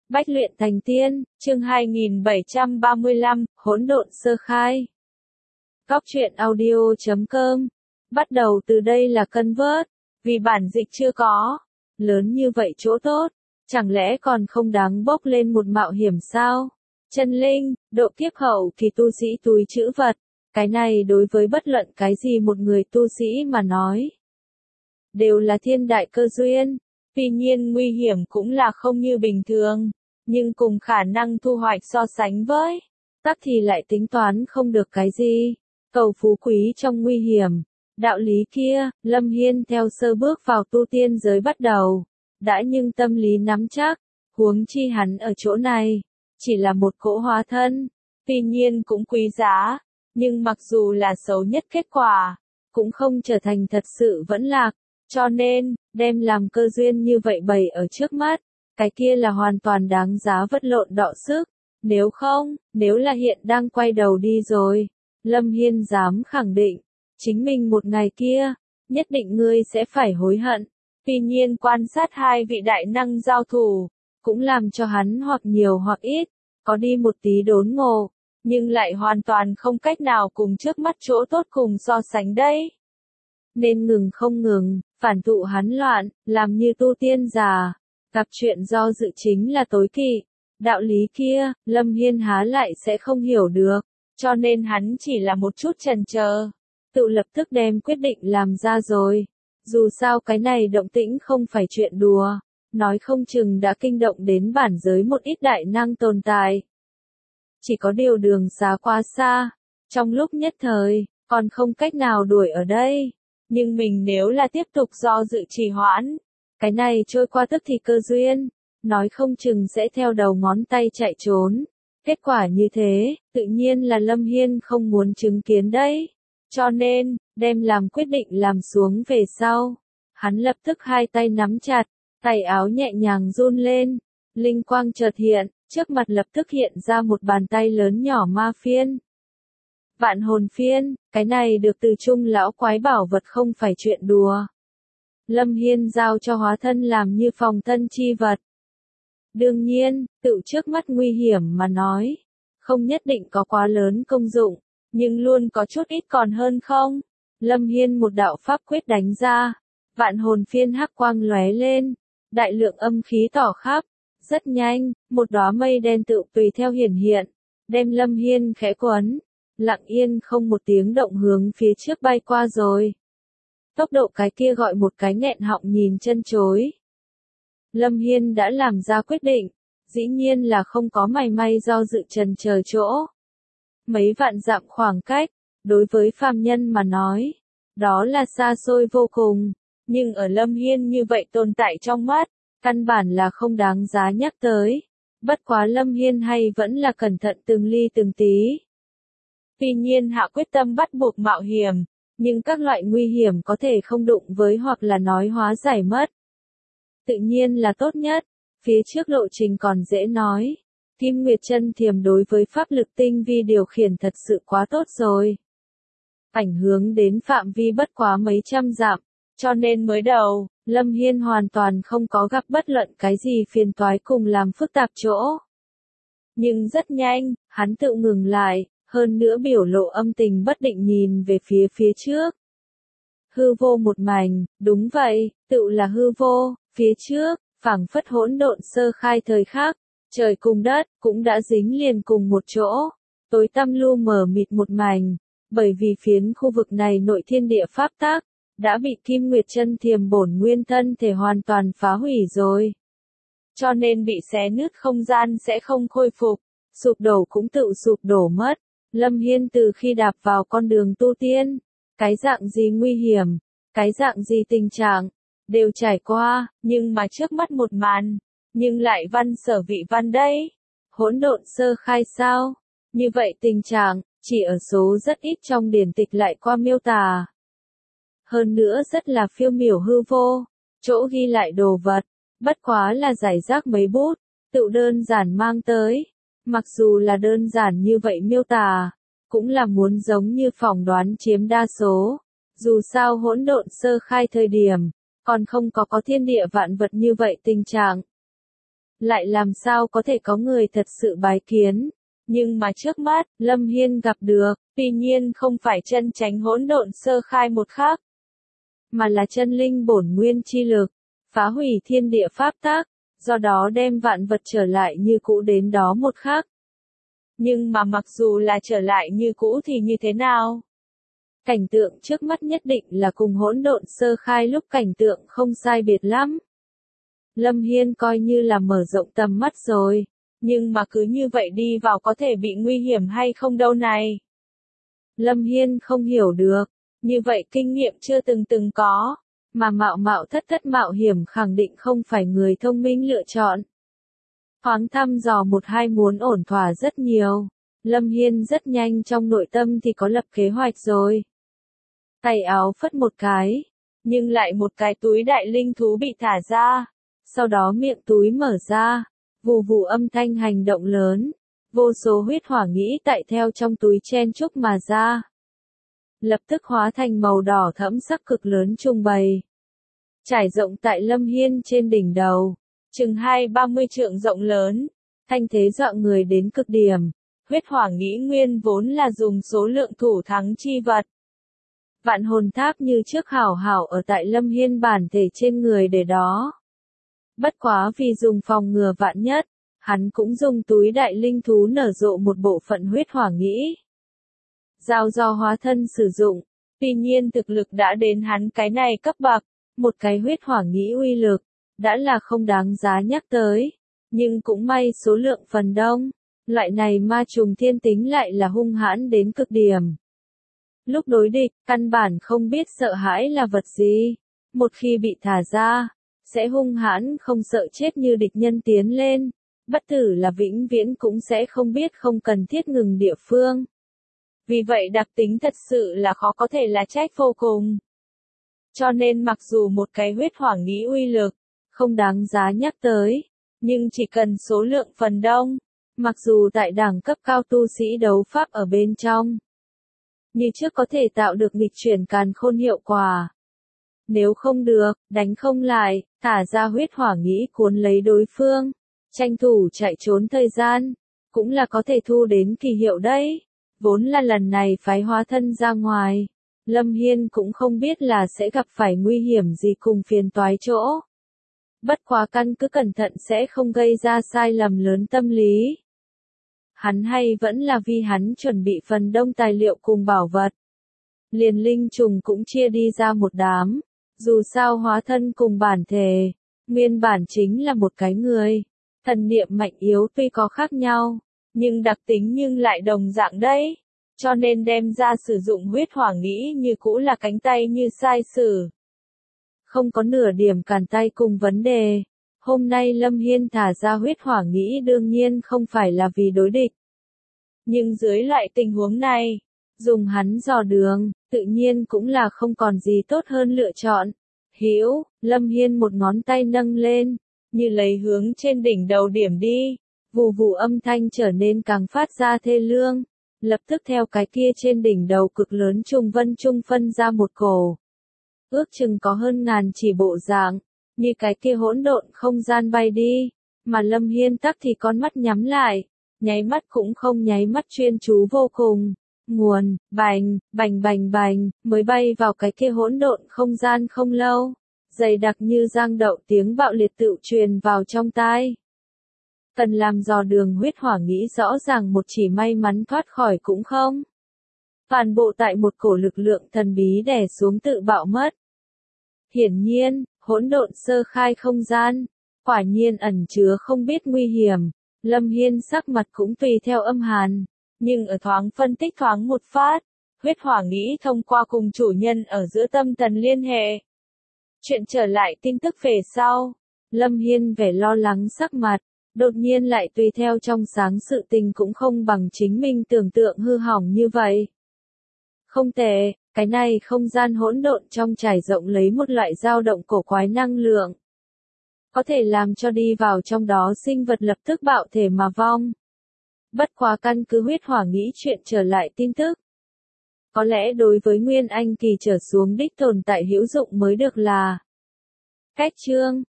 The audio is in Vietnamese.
Bách luyện thành tiên, chương 2735, hỗn độn sơ khai. Góc truyện audio.com. Bắt đầu từ đây là convert, vì bản dịch chưa có. Lớn như vậy chỗ tốt, chẳng lẽ còn không đáng bốc lên một mạo hiểm sao? Chân linh, độ kiếp hậu kỳ tu sĩ túi trữ vật. Cái này đối với bất luận cái gì một người tu sĩ mà nói, đều là thiên đại cơ duyên. Tuy nhiên nguy hiểm cũng là không như bình thường, nhưng cùng khả năng thu hoạch so sánh với, tắc thì lại tính toán không được cái gì. Cầu phú quý trong nguy hiểm. Đạo lý kia, Lâm Hiên theo sơ bước vào tu tiên giới bắt đầu, đã nhưng tâm lý nắm chắc, huống chi hắn ở chỗ này, chỉ là một cỗ hóa thân, tuy nhiên cũng quý giá, nhưng mặc dù là xấu nhất kết quả, cũng không trở thành thật sự vẫn lạc, cho nên, đem làm cơ duyên như vậy bày ở trước mắt, cái kia là hoàn toàn đáng giá vật lộn đọ sức, nếu không, nếu là hiện đang quay đầu đi rồi, Lâm Hiên dám khẳng định, chính mình một ngày kia, nhất định ngươi sẽ phải hối hận. Tuy nhiên quan sát hai vị đại năng giao thủ, cũng làm cho hắn hoặc nhiều hoặc ít, có đi một tí đốn ngộ, nhưng lại hoàn toàn không cách nào cùng trước mắt chỗ tốt cùng so sánh đây. Nên ngừng không ngừng, phản tụ hắn loạn, làm như tu tiên già, gặp chuyện do dự chính là tối kỵ. Đạo lý kia, Lâm Hiên há lại sẽ không hiểu được, cho nên hắn chỉ là một chút chần chờ, tự lập tức đem quyết định làm ra rồi. Dù sao cái này động tĩnh không phải chuyện đùa, nói không chừng đã kinh động đến bản giới một ít đại năng tồn tại. Chỉ có điều đường xá quá xa, trong lúc nhất thời, còn không cách nào đuổi ở đây. Nhưng mình nếu là tiếp tục do dự trì hoãn, cái này trôi qua tức thì cơ duyên, nói không chừng sẽ theo đầu ngón tay chạy trốn. Kết quả như thế, tự nhiên là Lâm Hiên không muốn chứng kiến đấy. Cho nên, đem làm quyết định làm xuống về sau. Hắn lập tức hai tay nắm chặt, tay áo nhẹ nhàng run lên. Linh quang chợt hiện, trước mặt lập tức hiện ra một bàn tay lớn nhỏ ma phiên. Vạn hồn phiên, cái này được từ trung lão quái bảo vật không phải chuyện đùa. Lâm Hiên giao cho hóa thân làm như phòng thân chi vật. Đương nhiên, tự trước mắt nguy hiểm mà nói, không nhất định có quá lớn công dụng, nhưng luôn có chút ít còn hơn không. Lâm Hiên một đạo pháp quyết đánh ra, vạn hồn phiên hắc quang lóe lên, đại lượng âm khí tỏ khắp, rất nhanh, một đóa mây đen tự tùy theo hiển hiện, đem Lâm Hiên khẽ quấn, lặng yên không một tiếng động hướng phía trước bay qua rồi. Tốc độ cái kia gọi một cái nghẹn họng nhìn chân chối. Lâm Hiên đã làm ra quyết định, dĩ nhiên là không có mảy may do dự trần chờ chỗ. Mấy vạn dặm khoảng cách, đối với phàm nhân mà nói, đó là xa xôi vô cùng, nhưng ở Lâm Hiên như vậy tồn tại trong mắt, căn bản là không đáng giá nhắc tới. Bất quá Lâm Hiên hay vẫn là cẩn thận từng ly từng tí. Tuy nhiên hạ quyết tâm bắt buộc mạo hiểm, nhưng các loại nguy hiểm có thể không đụng với hoặc là nói hóa giải mất. Tự nhiên là tốt nhất, phía trước lộ trình còn dễ nói. Kim Nguyệt Chân Thiềm đối với pháp lực tinh vi điều khiển thật sự quá tốt rồi. Ảnh hưởng đến phạm vi bất quá mấy trăm dặm, cho nên mới đầu, Lâm Hiên hoàn toàn không có gặp bất luận cái gì phiền toái cùng làm phức tạp chỗ. Nhưng rất nhanh, hắn tự ngừng lại, hơn nữa biểu lộ âm tình bất định nhìn về phía trước. Hư vô một mảnh, đúng vậy, tự là hư vô, phía trước, phảng phất hỗn độn sơ khai thời khắc, trời cùng đất cũng đã dính liền cùng một chỗ, tối tăm lu mờ mịt một mảnh, bởi vì phiến khu vực này nội thiên địa pháp tắc đã bị Kim Nguyệt Chân Thiềm bổn nguyên thân thể hoàn toàn phá hủy rồi. Cho nên bị xé nứt không gian sẽ không khôi phục, sụp đổ cũng tự sụp đổ mất. Lâm Hiên từ khi đạp vào con đường tu tiên, cái dạng gì nguy hiểm, cái dạng gì tình trạng, đều trải qua, nhưng mà trước mắt một màn, nhưng lại văn sở vị văn đấy. Hỗn độn sơ khai sao? Như vậy tình trạng, chỉ ở số rất ít trong điển tịch lại qua miêu tả. Hơn nữa rất là phiêu miểu hư vô, chỗ ghi lại đồ vật, bất quá là giải rác mấy bút, tự đơn giản mang tới. Mặc dù là đơn giản như vậy miêu tả, cũng là muốn giống như phỏng đoán chiếm đa số. Dù sao hỗn độn sơ khai thời điểm, còn không có thiên địa vạn vật như vậy tình trạng. lại làm sao có thể có người thật sự bái kiến. Nhưng mà trước mắt, Lâm Hiên gặp được, tuy nhiên không phải chân chánh hỗn độn sơ khai một khắc, mà là chân linh bổn nguyên chi lực, phá hủy thiên địa pháp tắc, do đó đem vạn vật trở lại như cũ đến đó một khắc. Nhưng mà mặc dù là trở lại như cũ thì như thế nào? Cảnh tượng trước mắt nhất định là cùng hỗn độn sơ khai lúc cảnh tượng không sai biệt lắm. Lâm Hiên coi như là mở rộng tầm mắt rồi, nhưng mà cứ như vậy đi vào có thể bị nguy hiểm hay không đâu này? Lâm Hiên không hiểu được, như vậy kinh nghiệm chưa từng có, mà mạo mạo thất mạo hiểm khẳng định không phải người thông minh lựa chọn. Thoáng thăm dò một hai muốn ổn thỏa rất nhiều, Lâm Hiên rất nhanh trong nội tâm thì có lập kế hoạch rồi. Tay áo phất một cái, nhưng lại một cái túi đại linh thú bị thả ra, sau đó miệng túi mở ra, vù vù âm thanh hành động lớn, vô số huyết hỏa nghĩ tại theo trong túi chen chúc mà ra. Lập tức hóa thành màu đỏ thẫm sắc cực lớn trung bày. Trải rộng tại Lâm Hiên trên đỉnh đầu, chừng 20-30 trượng rộng lớn, thanh thế dọa người đến cực điểm. Huyết hỏa nghĩ nguyên vốn là dùng số lượng thủ thắng chi vật. Vạn hồn tháp như trước hảo hảo ở tại Lâm Hiên bản thể trên người để đó. Bất quá vì dùng phòng ngừa vạn nhất, hắn cũng dùng túi đại linh thú nở rộ một bộ phận huyết hỏa nghĩ. Giao do hóa thân sử dụng, tuy nhiên thực lực đã đến hắn cái này cấp bậc, một cái huyết hỏa nghĩ uy lực, đã là không đáng giá nhắc tới, nhưng cũng may số lượng phần đông, loại này ma trùng thiên tính lại là hung hãn đến cực điểm. Lúc đối địch, căn bản không biết sợ hãi là vật gì, một khi bị thả ra, sẽ hung hãn không sợ chết như địch nhân tiến lên, bất tử là vĩnh viễn cũng sẽ không biết không cần thiết ngừng địa phương. Vì vậy đặc tính thật sự là khó có thể là trách vô cùng. Cho nên mặc dù một cái huyết hỏa nghĩ uy lực, không đáng giá nhắc tới, nhưng chỉ cần số lượng phần đông, mặc dù tại đẳng cấp cao tu sĩ đấu pháp ở bên trong, như trước có thể tạo được nghịch chuyển càn khôn hiệu quả. Nếu không được, đánh không lại, thả ra huyết hỏa nghĩ cuốn lấy đối phương, tranh thủ chạy trốn thời gian, cũng là có thể thu đến kỳ hiệu đấy. Vốn là lần này phái hóa thân ra ngoài, Lâm Hiên cũng không biết là sẽ gặp phải nguy hiểm gì cùng phiền toái chỗ. Bất quá căn cứ cẩn thận sẽ không gây ra sai lầm lớn tâm lý. Hắn hay vẫn là vì hắn chuẩn bị phần đông tài liệu cùng bảo vật. Liền linh trùng cũng chia đi ra một đám, dù sao hóa thân cùng bản thể, nguyên bản chính là một cái người. Thần niệm mạnh yếu tuy có khác nhau, nhưng đặc tính nhưng lại đồng dạng đấy, cho nên đem ra sử dụng huyết hỏa nghĩ như cũ là cánh tay như sai sử. Không có nửa điểm cản tay cùng vấn đề. Hôm nay Lâm Hiên thả ra huyết hỏa nghĩ đương nhiên không phải là vì đối địch. Nhưng dưới loại tình huống này, dùng hắn dò đường, tự nhiên cũng là không còn gì tốt hơn lựa chọn. Hữu, Lâm Hiên một ngón tay nâng lên, như lấy hướng trên đỉnh đầu điểm đi, vù vù âm thanh trở nên càng phát ra thê lương. Lập tức theo cái kia trên đỉnh đầu cực lớn trùng vân trung phân ra một cổ. Ước chừng có hơn ngàn chỉ bộ dạng, như cái kia hỗn độn không gian bay đi, mà Lâm Hiên tắc thì con mắt nhắm lại, nháy mắt cũng không nháy mắt chuyên chú vô cùng. Nguồn, bành, bành bành bành, mới bay vào cái kia hỗn độn không gian không lâu, dày đặc như giang đậu tiếng bạo liệt tự truyền vào trong tai. Cần làm dò đường huyết hỏa nghĩ rõ ràng một chỉ may mắn thoát khỏi cũng không. Toàn bộ tại một cổ lực lượng thần bí đè xuống tự bạo mất. Hiển nhiên, hỗn độn sơ khai không gian, quả nhiên ẩn chứa không biết nguy hiểm. Lâm Hiên sắc mặt cũng tùy theo âm hàn, nhưng ở thoáng phân tích thoáng một phát, huyết hỏa nghĩ thông qua cùng chủ nhân ở giữa tâm thần liên hệ. Chuyện trở lại tin tức về sau, Lâm Hiên vẻ lo lắng sắc mặt, đột nhiên lại tùy theo trong sáng sự tình cũng không bằng chính mình tưởng tượng hư hỏng như vậy. Không tệ, cái này không gian hỗn độn trong trải rộng lấy một loại dao động cổ quái năng lượng. Có thể làm cho đi vào trong đó sinh vật lập tức bạo thể mà vong. Bất quá căn cứ huyết hỏa nghĩ chuyện trở lại tin tức. Có lẽ đối với Nguyên Anh kỳ trở xuống đích tồn tại hữu dụng mới được là. Cách chương